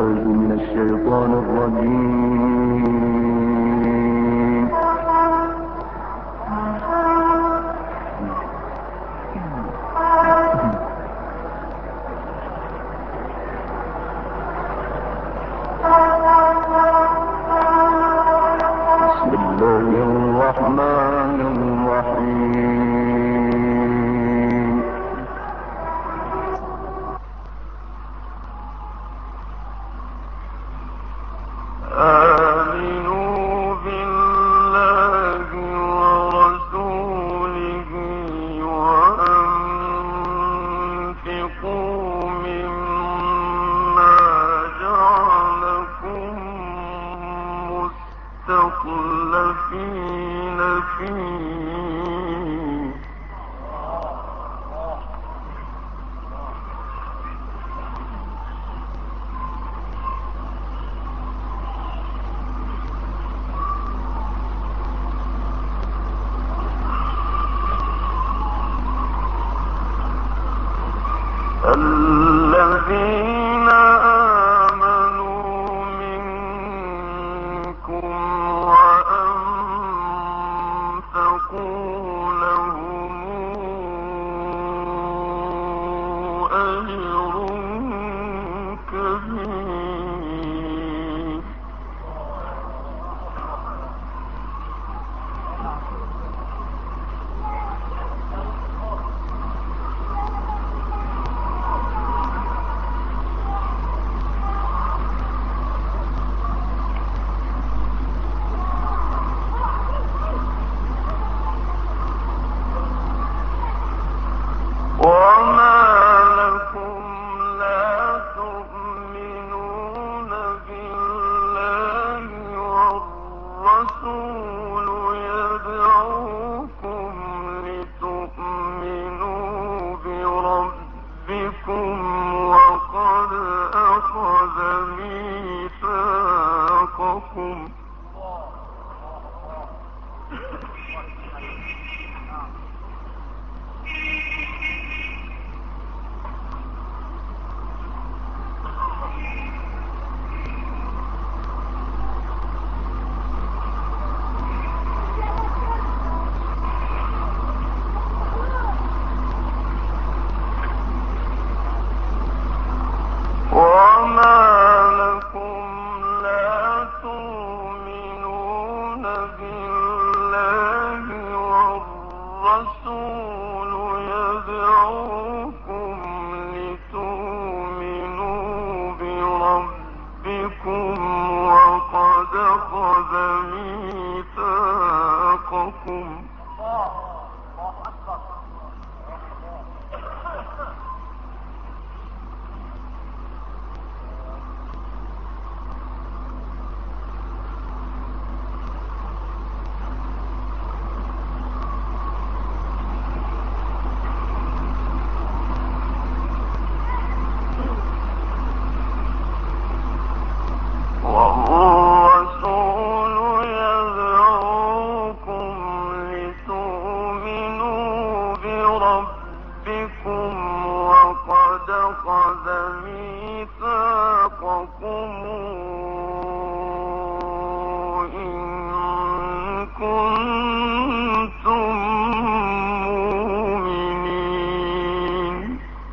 الذين آمنوا منكم وأنفقوا لهم أجر كبير. وما لكم لا تؤمنون بالله والرسول يدعوكم لتؤمنوا بربكم وقد أخذ ميثاقكم. وما لكم لا تؤمنون بالله والرسول يدعوكم لتؤمنوا بربكم وقد أخذ ميثاقكم. والرسول يدعوكم لتؤمنوا بربكم وقد أخذ ميثاقكم إن كنتم مؤمنين.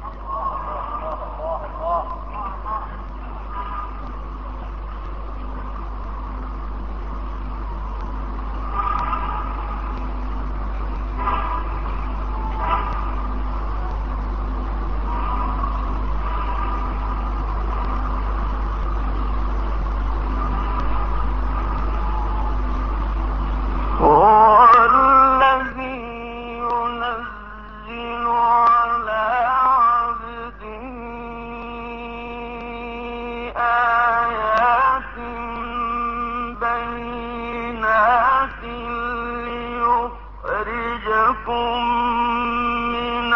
هو الذي ينزل على عبده آيات بينات ليخرجكم من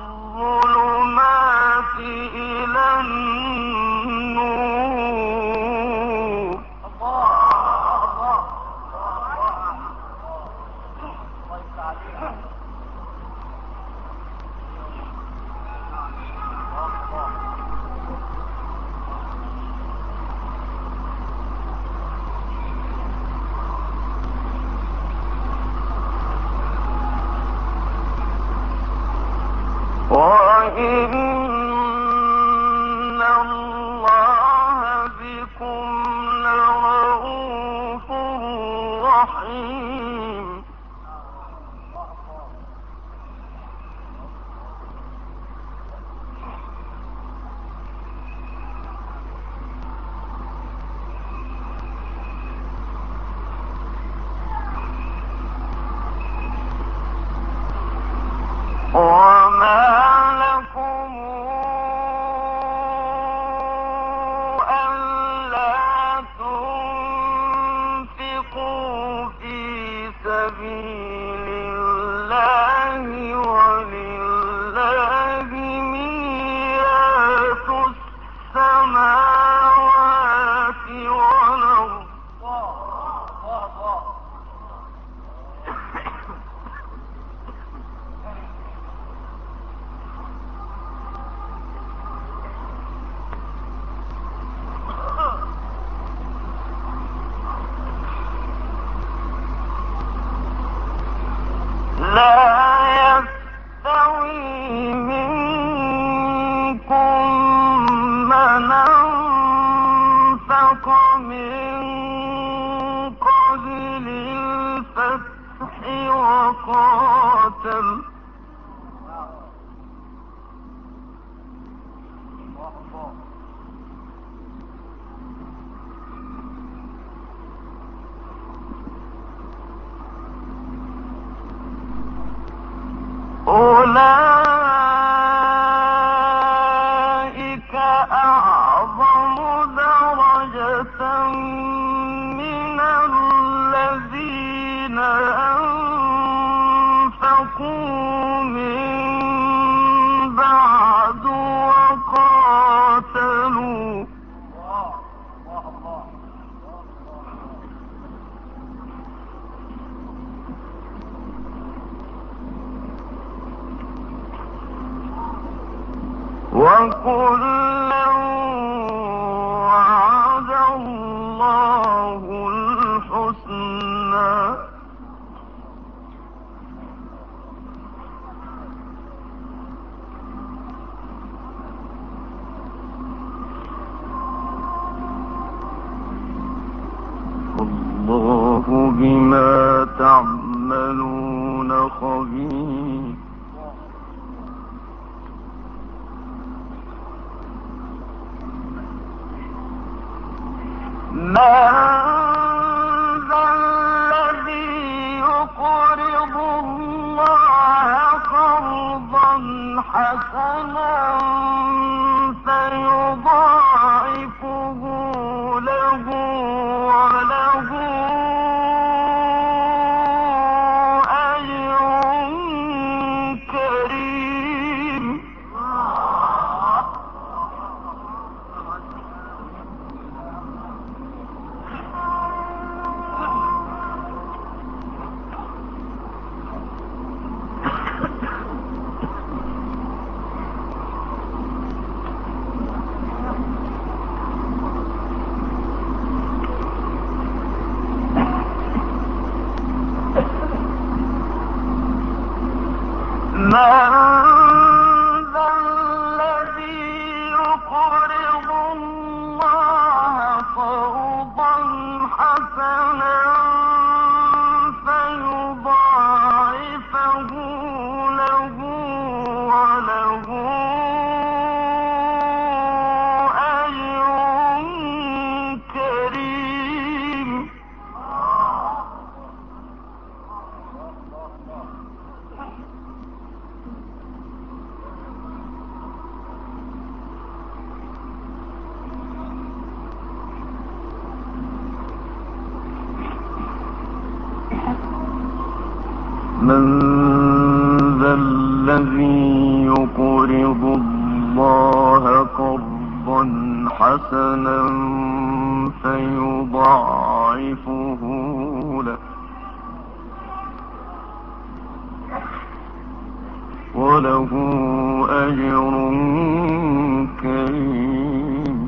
الظلمات إلى النور. إن الله بكم لرءوف رحيم وما لكم ألا تنفقوا في سبيل الله ولله ميراث السماوات والأرض لا يستوي منكم من أنفق من قبل الفتح وقاتل أولئك أعظم درجة من الذين أنفقوا من بعد وقاتلوا وكلا وعد الله الحسنى والله بما تعملون خبير من ذا الذي يقرض الله قرضا حسنا فيضاعفه له وله أجر كريم من ذا الذي يقرض الله قرضا حسنا فيضاعفه له وله أجر كريم من ذا الذي يقرض الله قرضا حسنا فيضاعفه له وله أجر كريم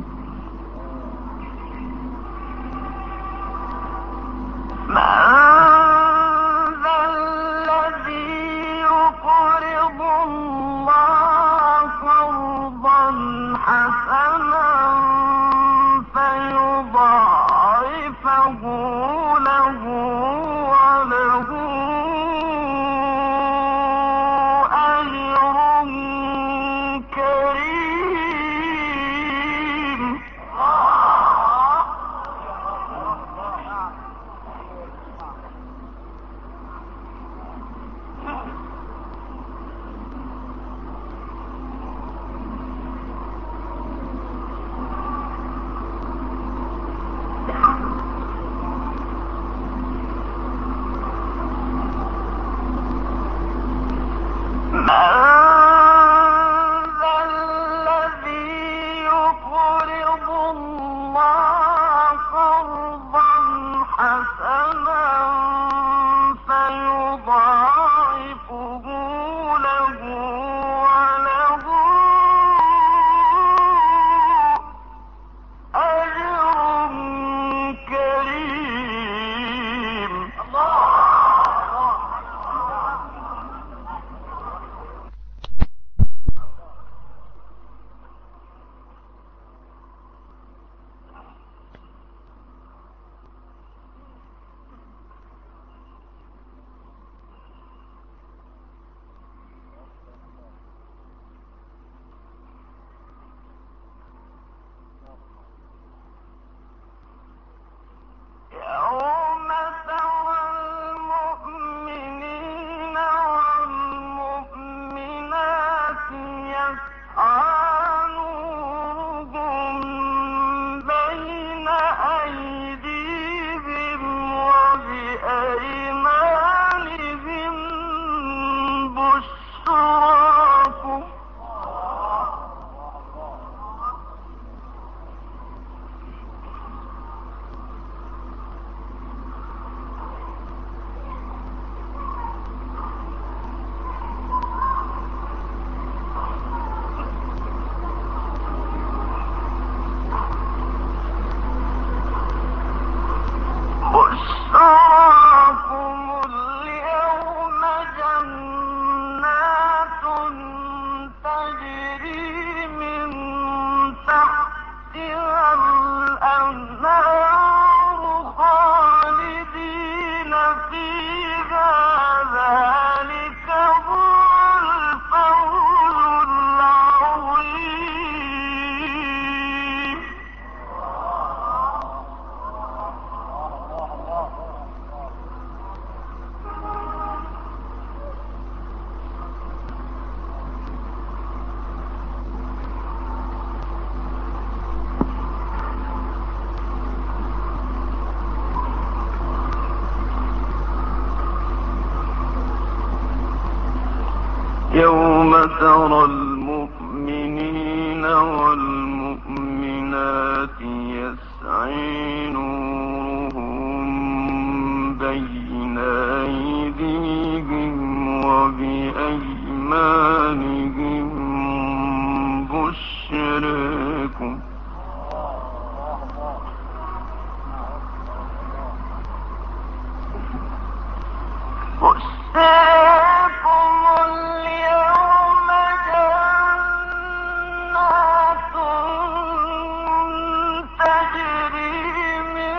يوم ترى المؤمنين والمؤمنات يسعي نورهم بين أيديهم وبأيمانهم بشركم اليوم جنات تجري من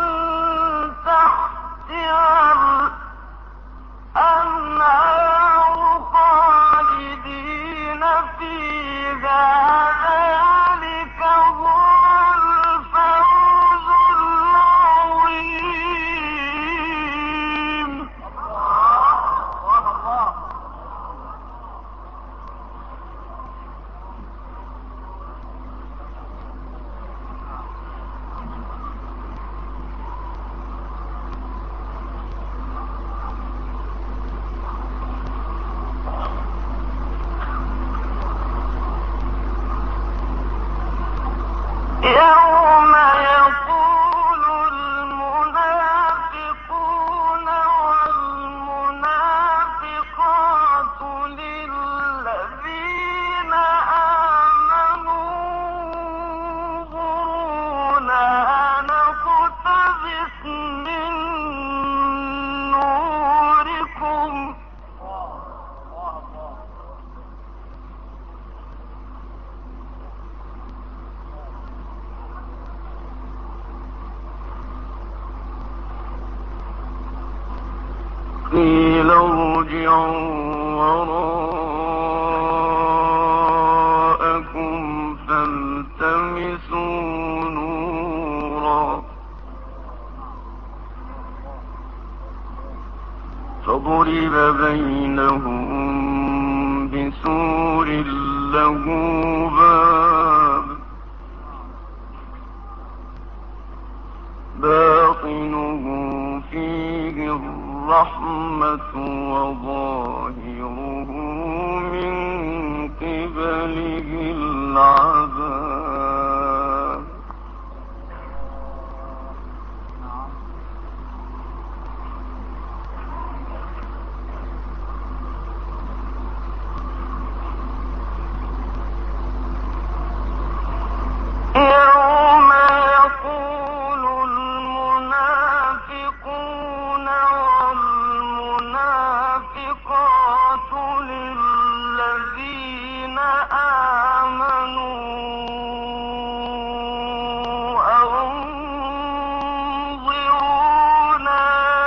تحتها الأنهار خالدين فيها ذلك هو الفوز العظيم. يوم يقول المنافقون والمنافقات للذين آمنوا انظرونا نقتبس من نوركم قيل ارجعوا وراءكم فالتمسوا نورا فضرب بينهم بسور له باب باطنه فيه الرحمة وظاهره من قبله العذاب. يوم يقول المنافقون والمنافقات للذين آمنوا انظرونا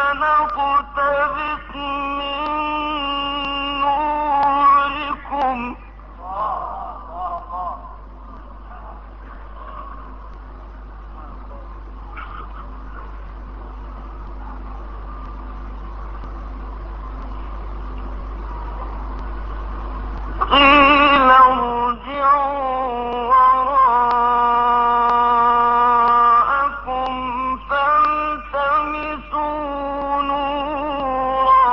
نقتبس من نوركم قيل ارجعوا وراءكم فالتمسوا نورا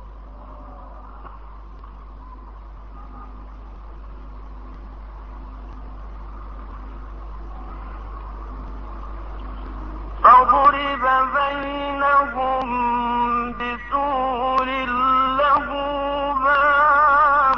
فضرب بينهم بسور له باب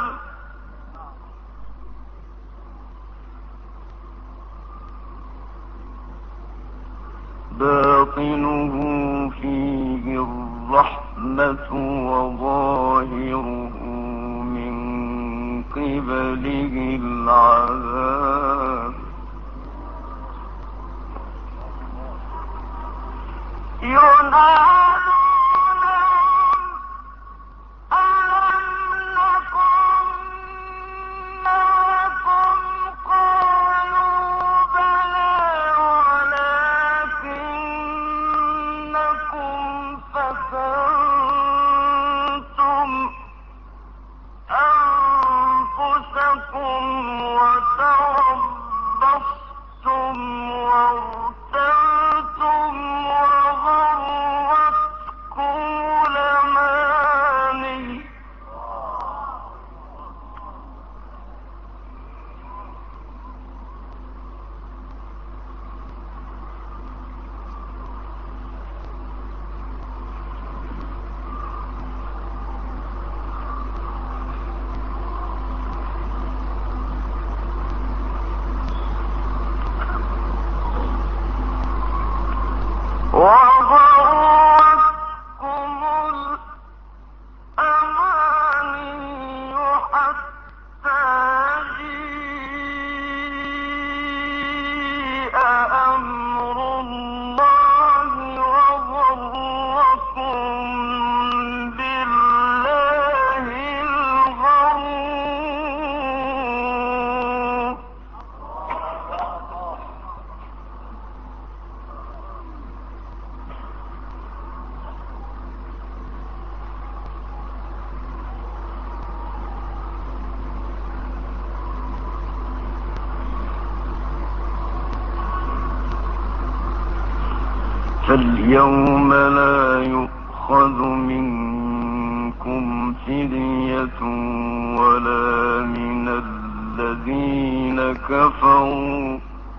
باطنه فيه الرحمة وظاهره من قبله العذاب. ينادونهم ألم نكن معكم قالوا بلى ولكنكم فتنتم أنفسكم وتربصتم وارتبتم وغرتكم فاليوم لا يؤخذ منكم فدية ولا من الذين كفروا،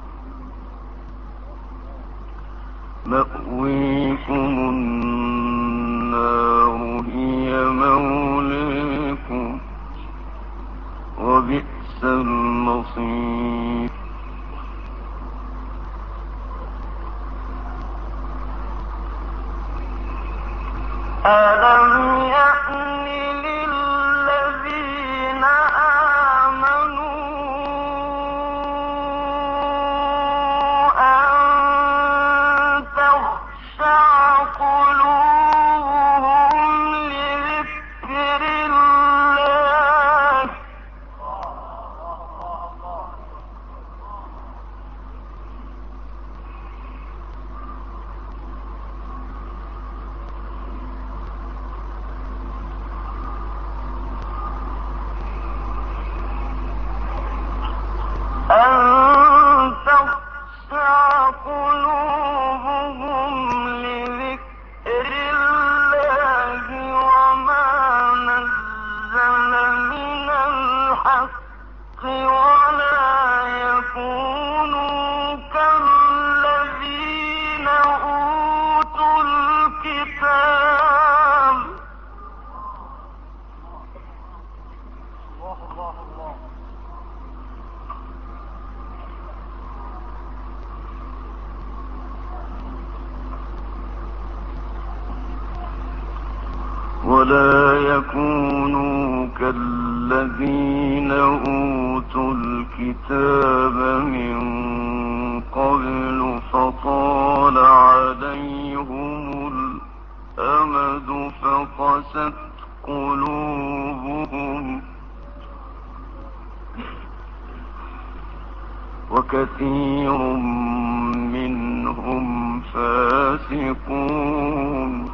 مأويكم النار هي مولاكم وبئس المصير. ألم يأن للذين آمنوا أن تخشع قلوبهم لذكر الله وما نزل من الحق ولا يكونوا كالذين أوتوا الكتاب ولا يكونوا كالذين أوتوا الكتاب من قبل فطال عليهم الأمد فقست قلوبهم وكثير منهم فاسقون.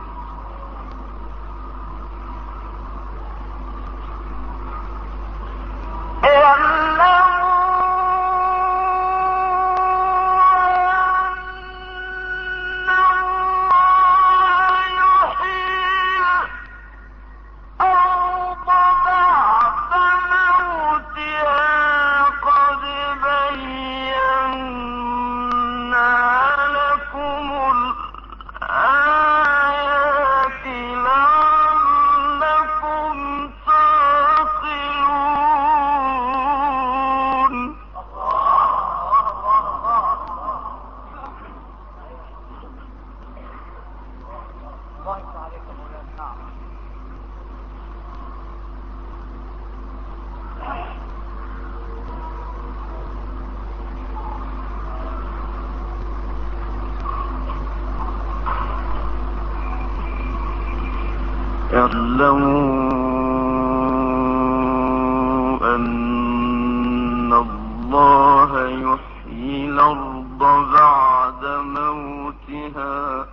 اعلموا أن الله يحيي الأرض بعد موتها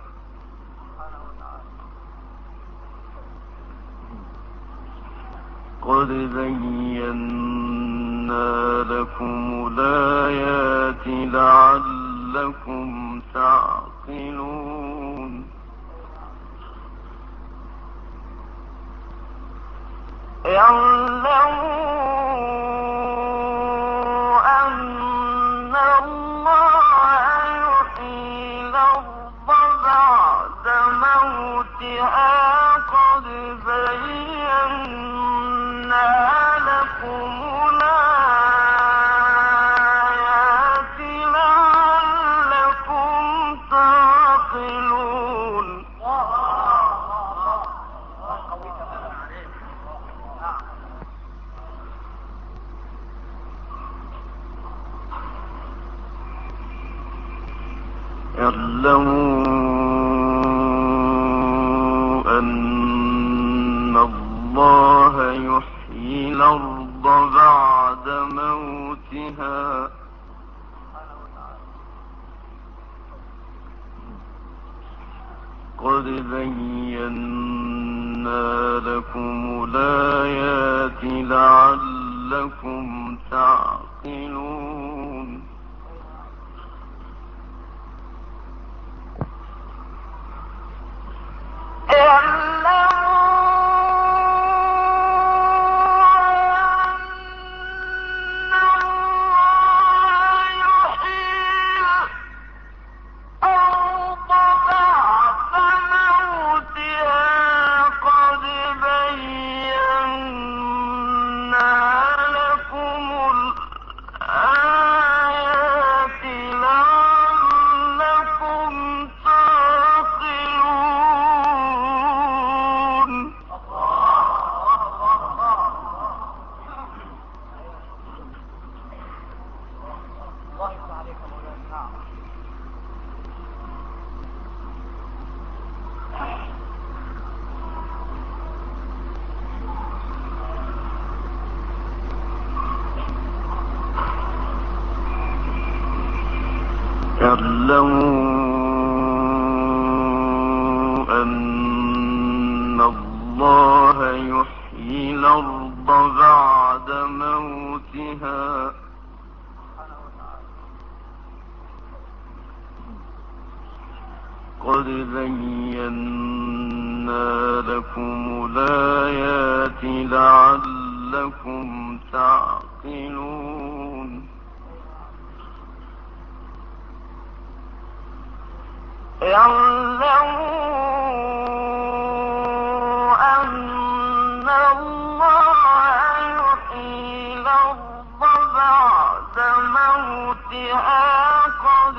قد بينا لكم الآيات لعلكم تعقلون. اعلموا أن الله يحيي الأرض بعد موتها قد بينا لكم الآيات لعلكم تعقلون. اعلموا أن الله يحيي الأرض بعد موتها قد بينا لكم الآيات لعلكم تعقلون. اعلموا أن الله يحيي الأرض بعد موتها قد بينا لكم الآيات لعلكم تعقلون اعلموا أن الله يحيي الأرض بعد موتها قد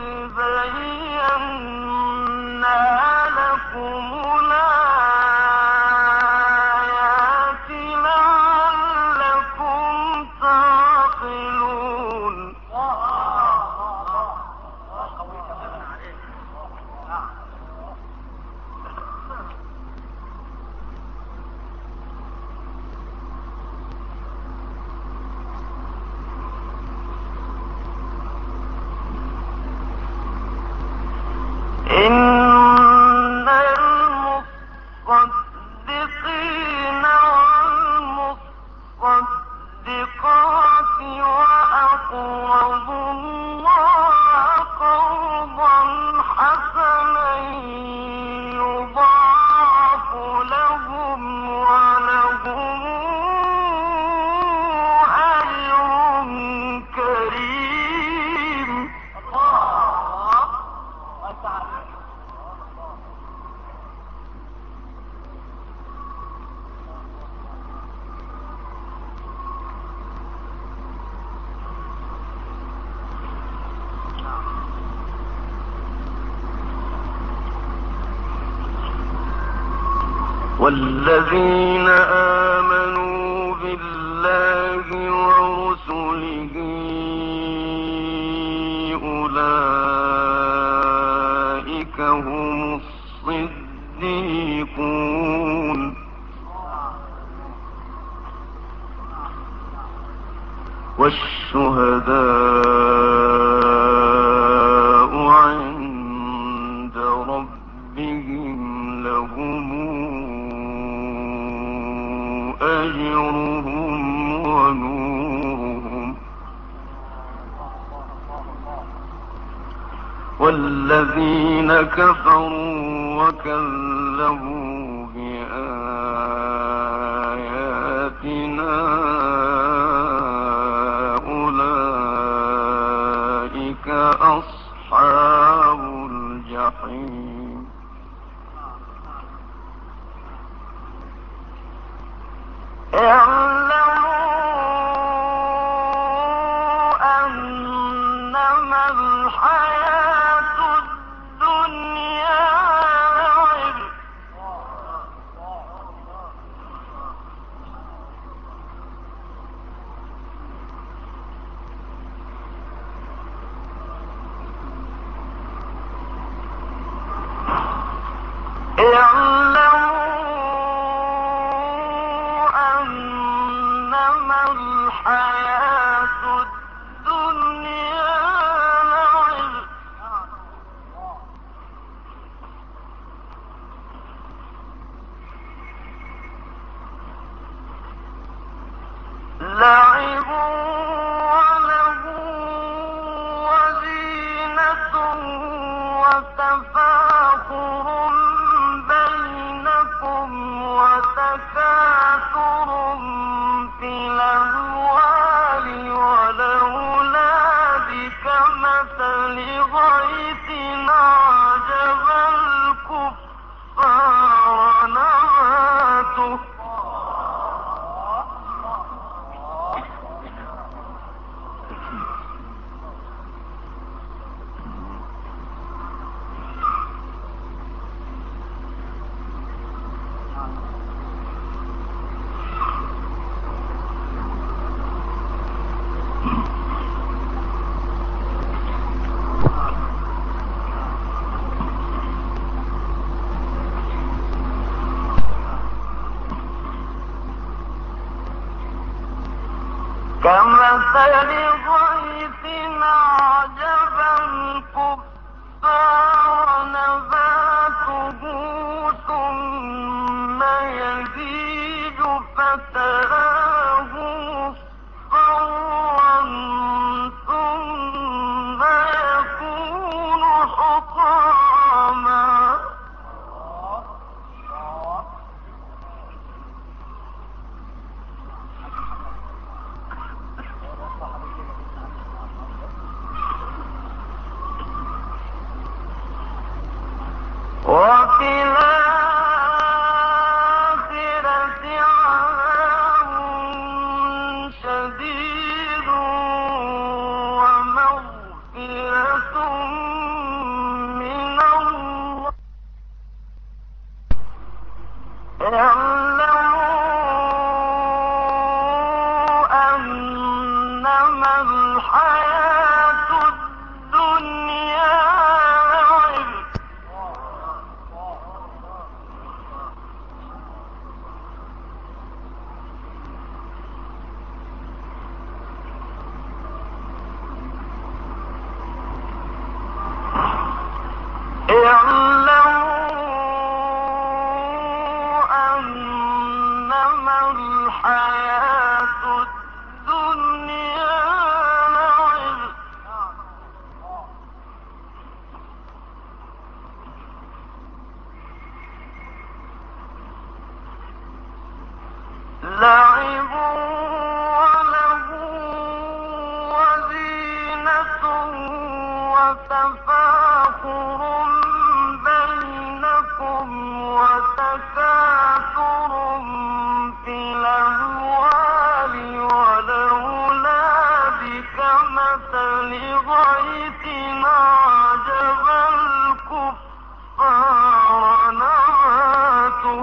بينا لكم الآيات لعلكم تعقلون إن المصدقين والمصدقات وأقرضوا الله قرضا حسنا يضاعف لهم ولهم أجر كريم والذين آمنوا بالله ورسله أولئك هم الصديقون والشهداء عند ربهم لهم أجرهم ونورهم والذين كفروا وكذبوا بآياتنا أولئك أصحاب الجحيم اعلموا أنما الحياة الدنيا لعب الحياة الدنيا لعب وله وزينة وتفاخر بينكم وتكاثر في الأموال والأولاد كمثل غيث أعجب الكفار نباته كمثل غيث أعجب الكفار نباته ثم يهيج فتراه مصفرا ثم يكون حطاما وفي الآخرة عذاب شديد ومغفرة من الله اعلموا أنما الحياة الدنيا لعب وله وزينة وتفاخر بينكم وتكاثر في الأموال والأولاد كمثل غيث أعجب الكفار نباته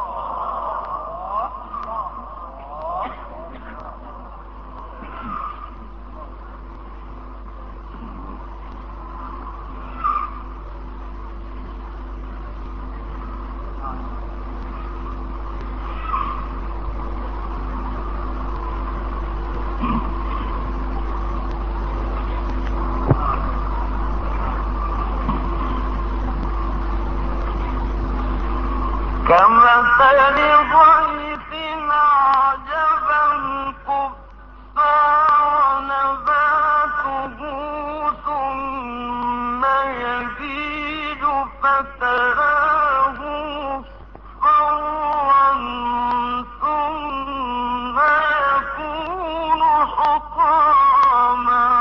كمثل غيث أعجب الكفار نباته ثم يهيج فتراه مصفرا ثم يكون حطاما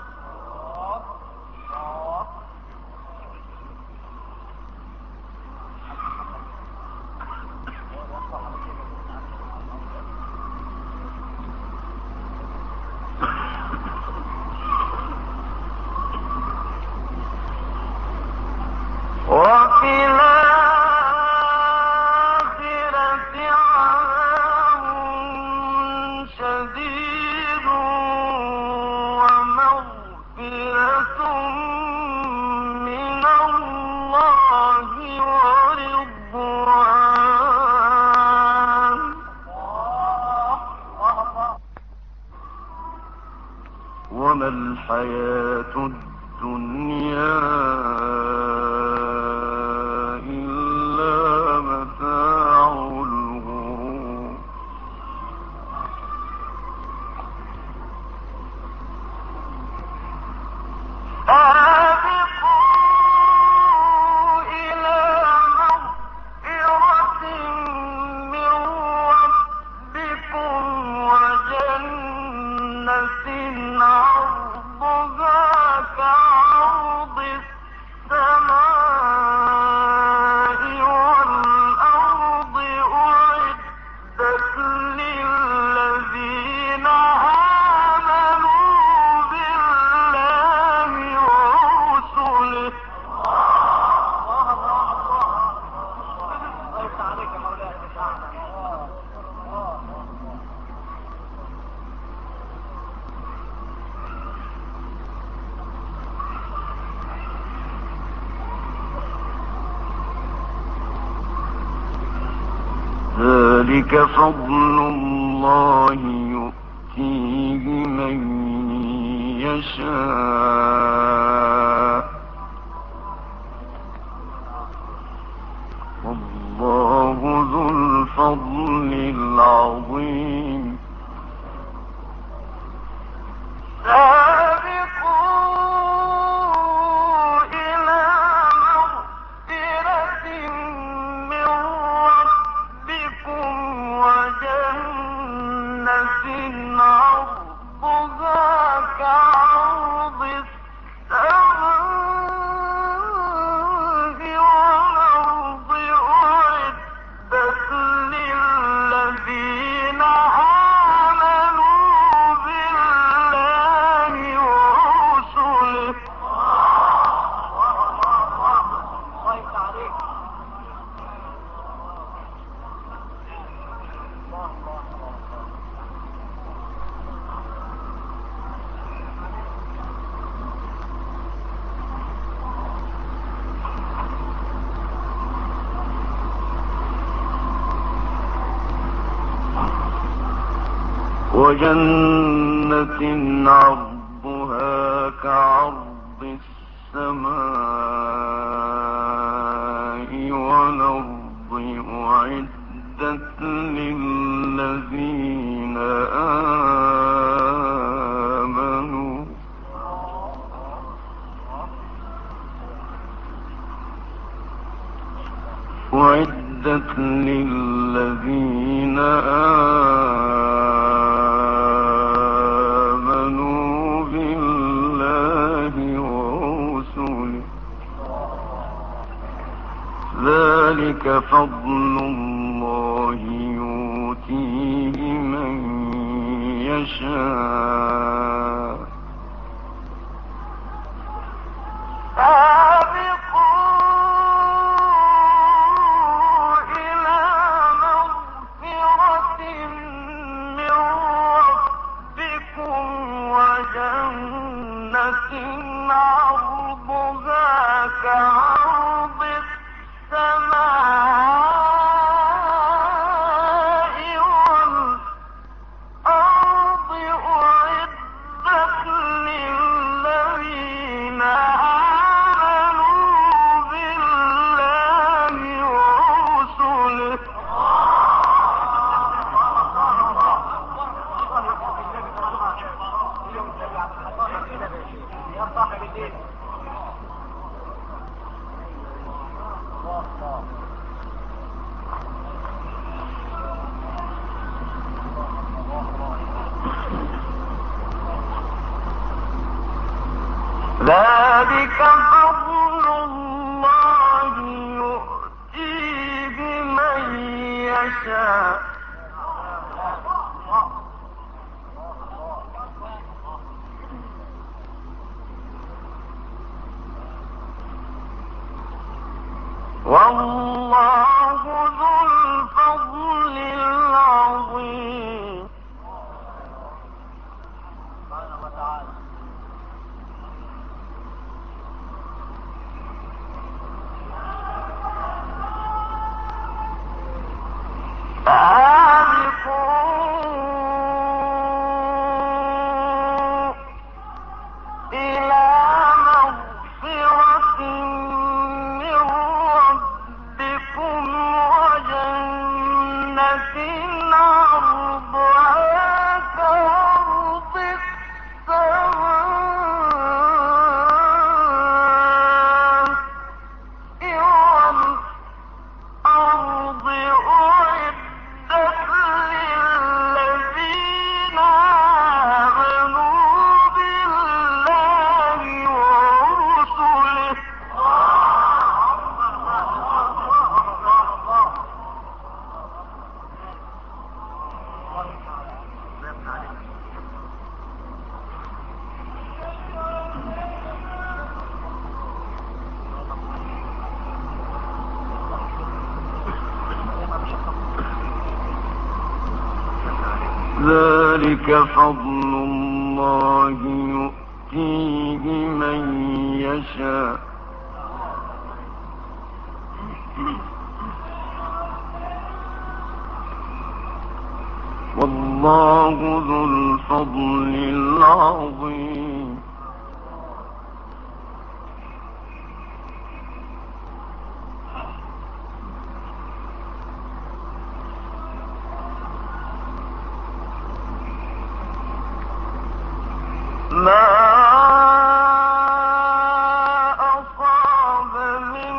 وفي الآخرة عذاب شديد ومغفرة من الله ورضوان وما الحياة الدنيا ذلك فضل الله يؤتيه من يشاء كعرض السماء والأرض أعدت للذين آمنوا بالله ورسله وجنة عرضها كعرض السماء والأرض أعدت للذين آمنوا أعدت للذين آمنوا بالله ورسله ذلك فضل الله يؤتيه من يشاء عرضها كعرض السماء والأرض أعدت للذين آمنوا بالله ورسله ذلك فضل الله يؤتيه من يشاء والله ذو الفضل العظيم ذلك فضل الله يؤتيه من يشاء والله ذو الفضل العظيم ما أصاب من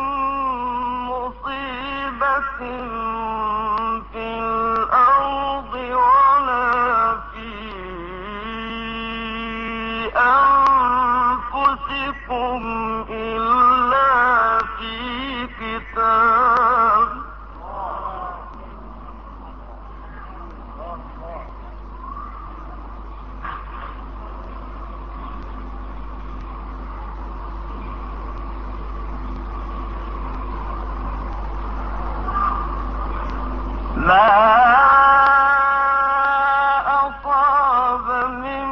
مصيبة في الأرض ولا في أنفسكم إلا في كتاب ما أصاب من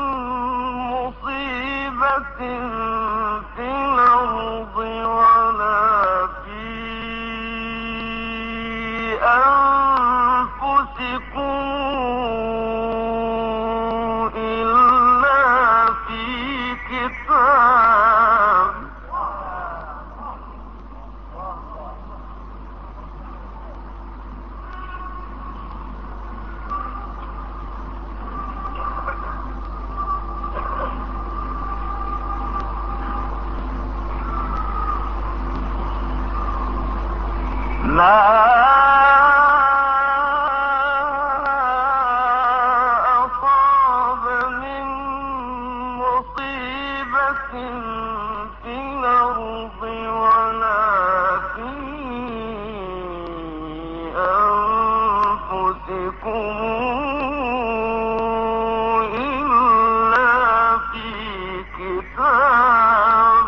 مصيبة في الأرض ولا في أنفسكم إلا في كتاب ما أصاب من مصيبة في الأرض ولا في أنفسكم إلا في كتاب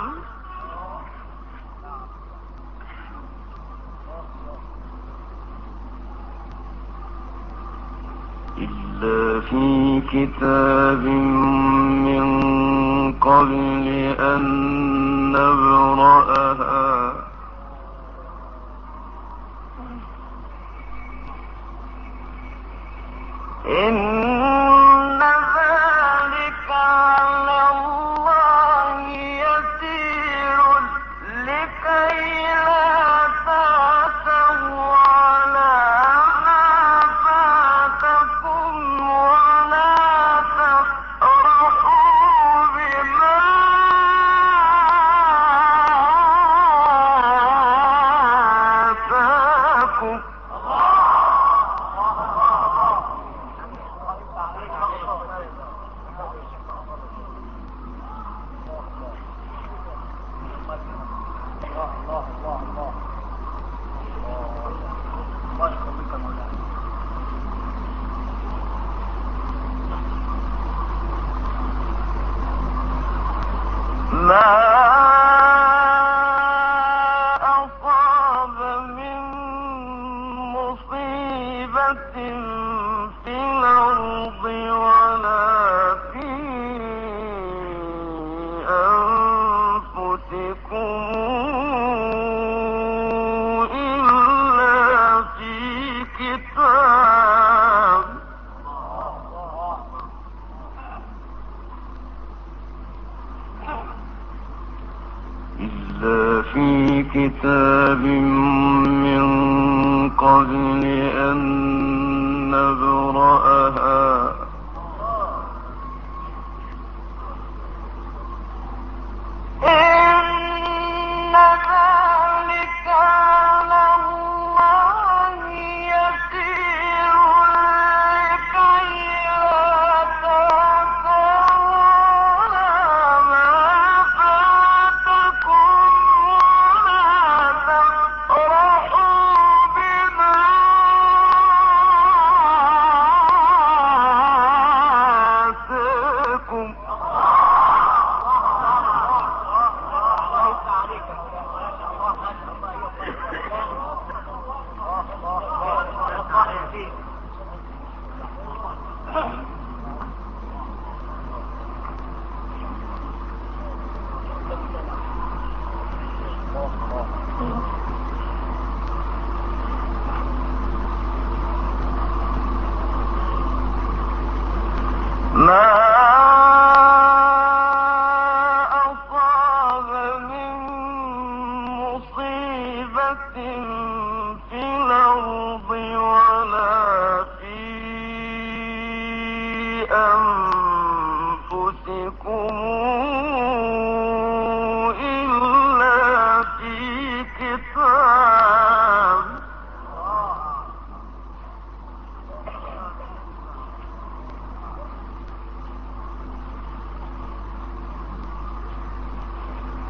من قبل أن نبرأها إن ذلك على الله يسير لكي لا تأسوا على ما فاتكم ولا تفرحوا بما آتاكم ما أصاب من مصيبة في الأرض ولا في أنفسكم إلا في كتاب من قبل أن نبرأها إن ذلك على الله يسير لكي لا تأسوا على ما فاتكم ولا تفرحوا بما آتاكم ما أصاب من مصيبة في الأرض ولا في أنفسكم إلا في كتاب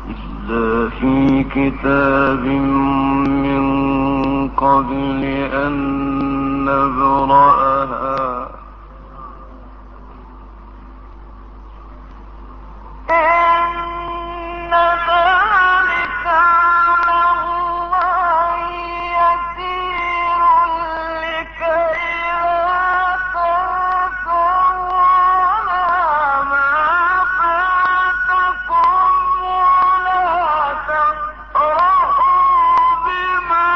إلا في كتاب من قبل أن نبرأها إن ذلك على الله يسير لكي لا تأسوا على ما فاتكم ولا تفرحوا بما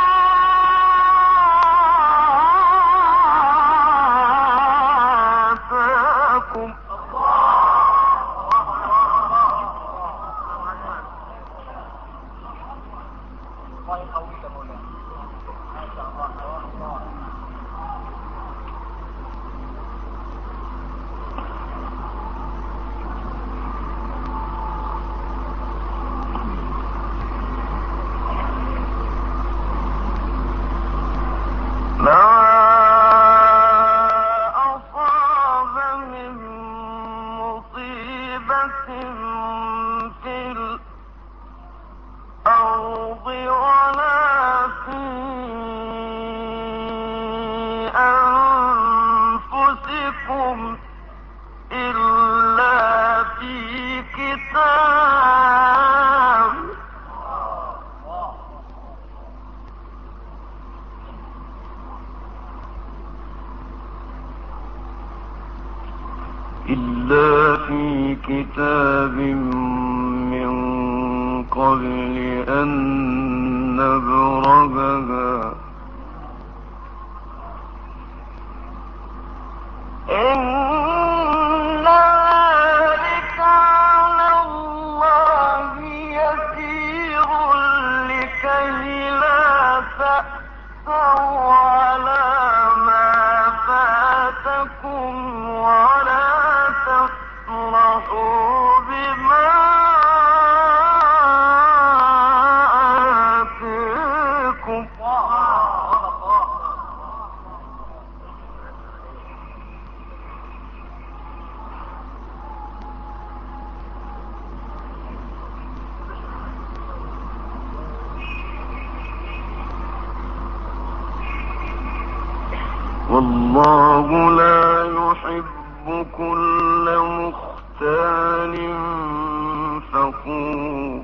آتاكم. إلا في كتاب من قبل أن نبرأها إن ذلك على الله يسير لكي لا تأسوا على ما فاتكم ولا تفرحوا بما آتاكم. والله لا يحب كل مختال فخور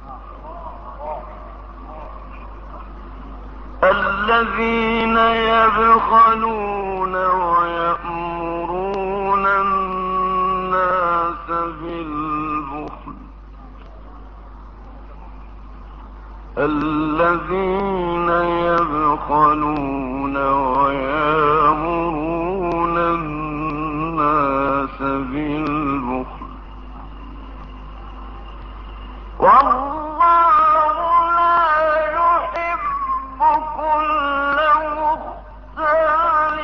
الذين يبخلون ويأمرون الناس بالبخل الذين يبخلون ويأمرون الناس بالبخل والله لا يحب كل مختال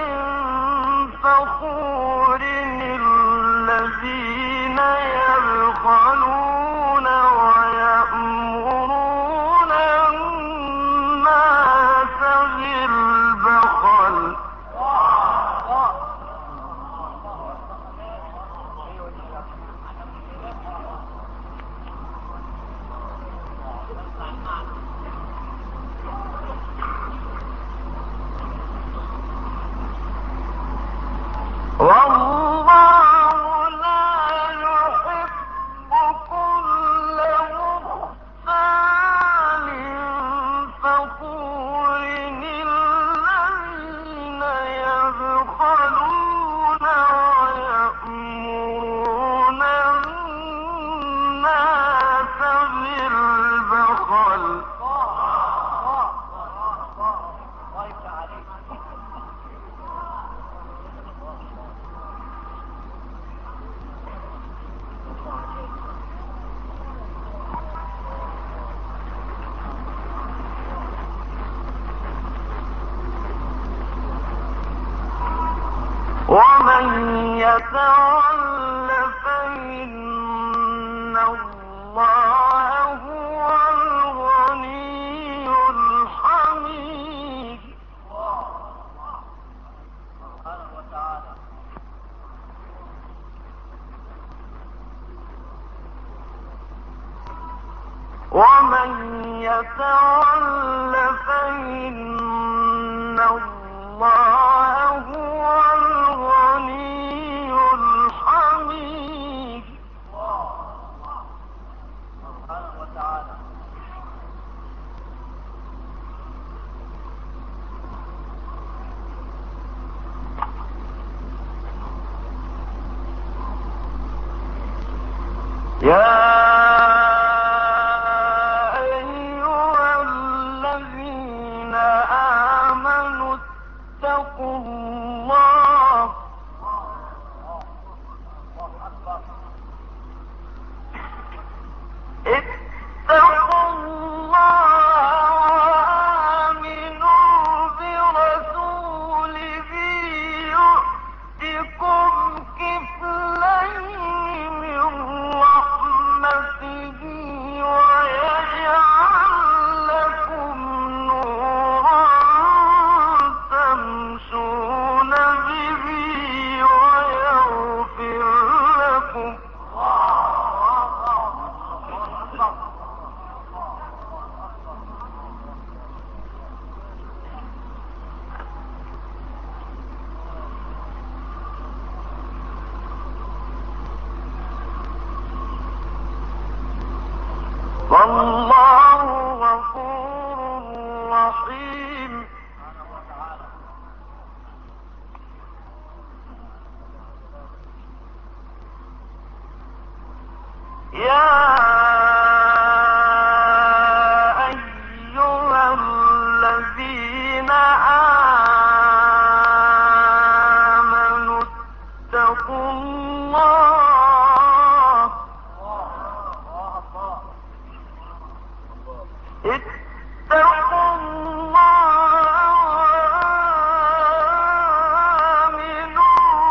فخور الذين يبخلون ويأمرون الناس بالبخل والله لا يحب كل مختال فخور الذين يبخلون ويأمرون الناس بالبخل ومن يتول فإن الله هو الغني الحميد. ومن يتول فإن الله هو الغني الحميد. يا أيها الذين آمنوا اتقوا الله وآمنوا برسوله يؤتكم كفلين من رحمته ويجعل لكم نورا تمشون به ويغفر لكم. والله غفور رحيم. يا أيها الذين آمنوا اتقوا الله اتقوا الله وآمنوا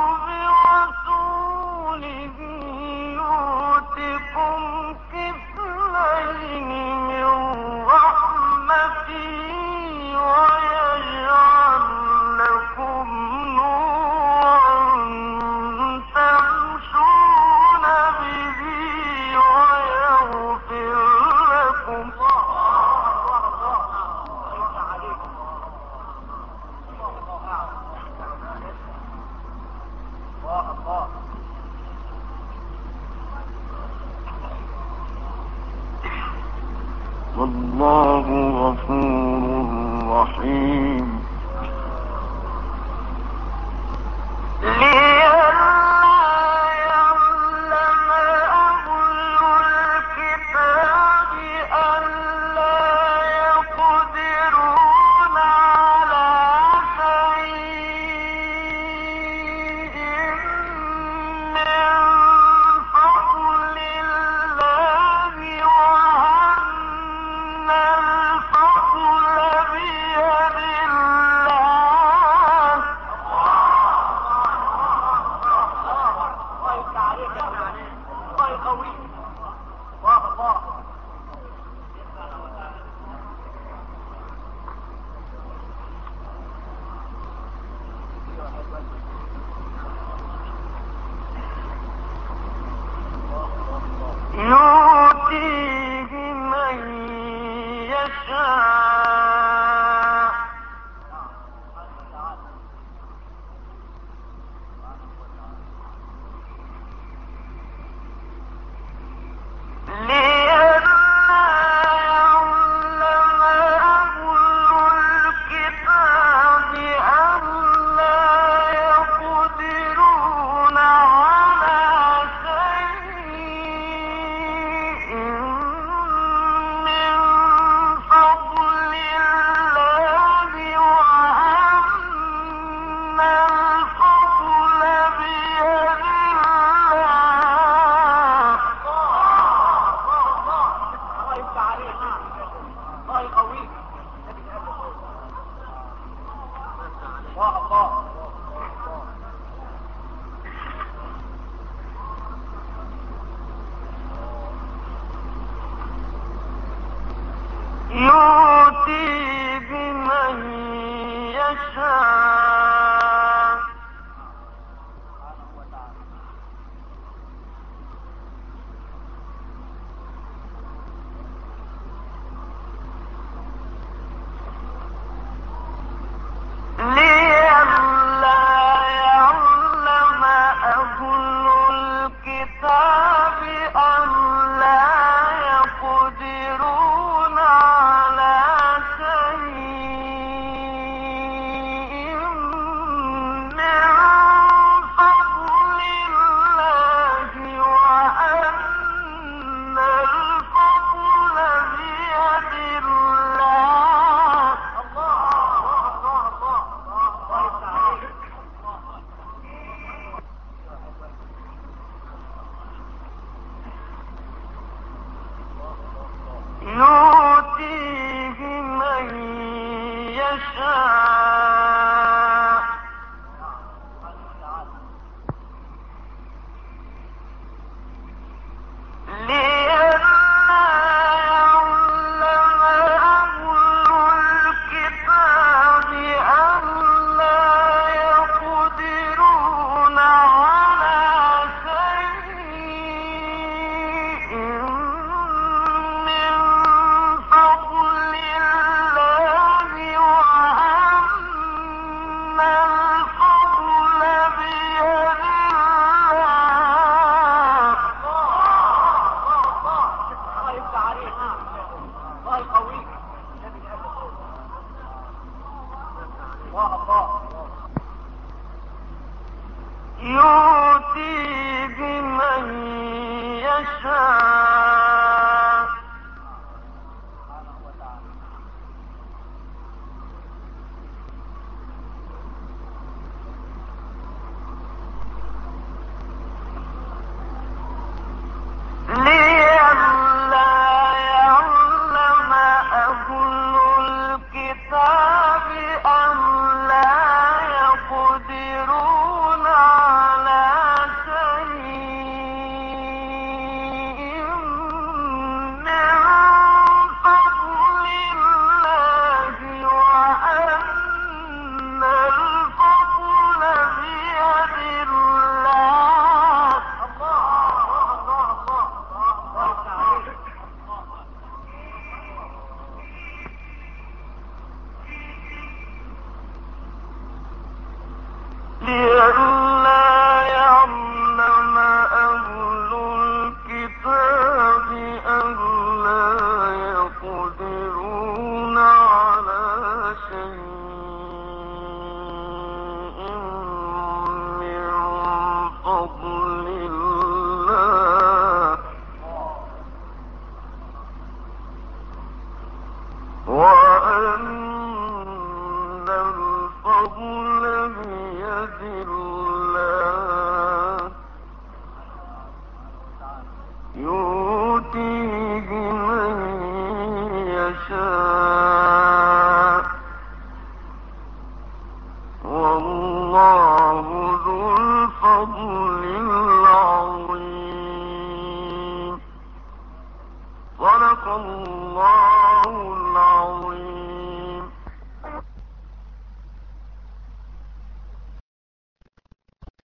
برسوله يؤتكم كفلين من رحمته ويجعل لكم نورا تمشون به ويغفر لكم. والله غفور رحيم. لئلا يعلم أهل الكتاب ألا يقدرون على شيء من فضل الله وأن الفضل بيد الله. يؤتيه من يشاء لئلا يعلم أهل الكتاب ألا يقدرون على شيء من فضل الله وأن الفضل بيد الله. يؤتيه من يشاء الكتاب أن لا يقدرون على شيء من فضل الله وأن الفضل بيد الله. يؤتيه من يشاء لئلا يعلم أهل الكتاب أن لا يقدرون على شيء من فضل الله وأن الفضل بيد يؤتيه من يشاء لئلا يعلم أهل الكتاب أن لا يقدرون على شيء من فضل الله وأن الفضل بيد الله. لئلا يعلم أهل الكتاب أن لا يقدرون على شيء من فضل الله وأن الفضل بيد الله يؤتيه من يشاء والله ذو الفضل العظيم. صدق الله